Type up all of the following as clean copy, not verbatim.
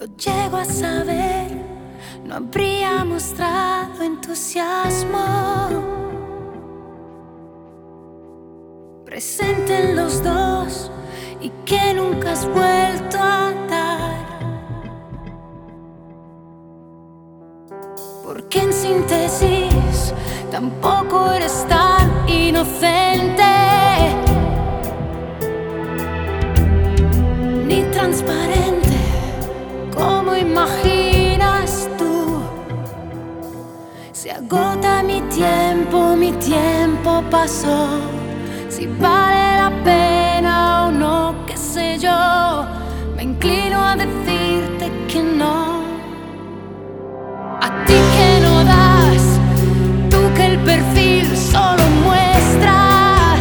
Lo llego a saber, no habría mostrado entusiasmo. Presente en los dos y que nunca has vuelto a dar. Porque en síntesis tampoco eres tan inocente ni transparente como imaginas tú. Se agota mi tiempo pasó. Si vale la pena o no, qué sé yo, me inclino a decirte que no. A ti que no das, tú que el perfil solo muestras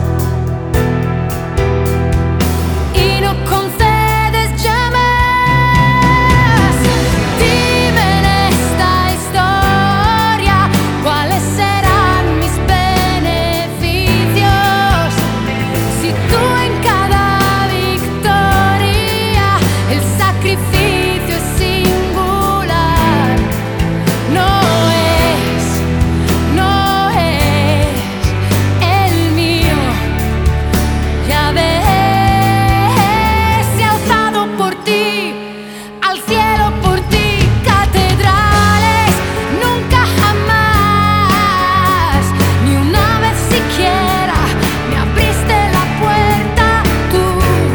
y no concedes llamas. Dime en esta historia cuáles serán mis beneficios. Si tú en cada victoria el sacrificio es singular. No es el mío. Ya ves, se ha alzado por ti, al cielo por ti, catedrales. Nunca jamás, ni una vez siquiera, me abriste la puerta tú.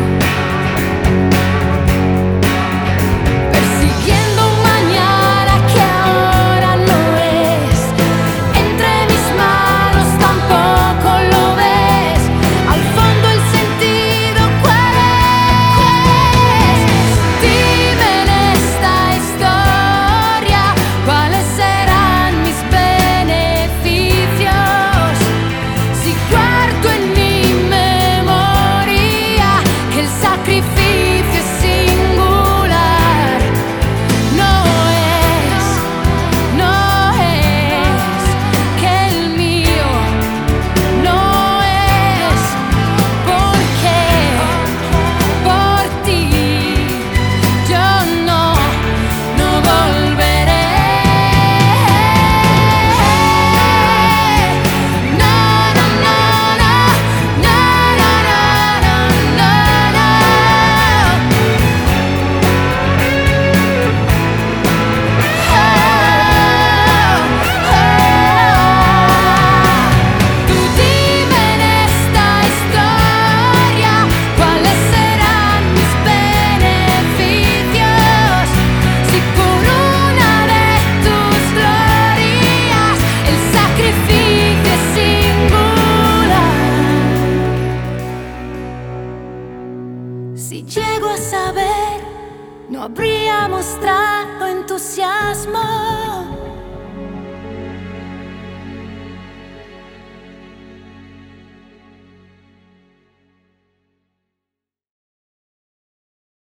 Persiguiendo un mañana que ahora no es. Entre mis manos tampoco lo ves. Al fondo el sentido, ¿cuál es? Dime en esta historia cuáles serán mis beneficios. Si guardo en mi memoria que el sacrificio es singular. No es que el mío. No es porque por ti yo no volveré. No, no, no, no, no, no, no, no, no. Tú dime en esta historia cuáles serán mis beneficios. Si por una de tus glorias el sacrificio es singular. Si llego a saber, no habría mostrado en tu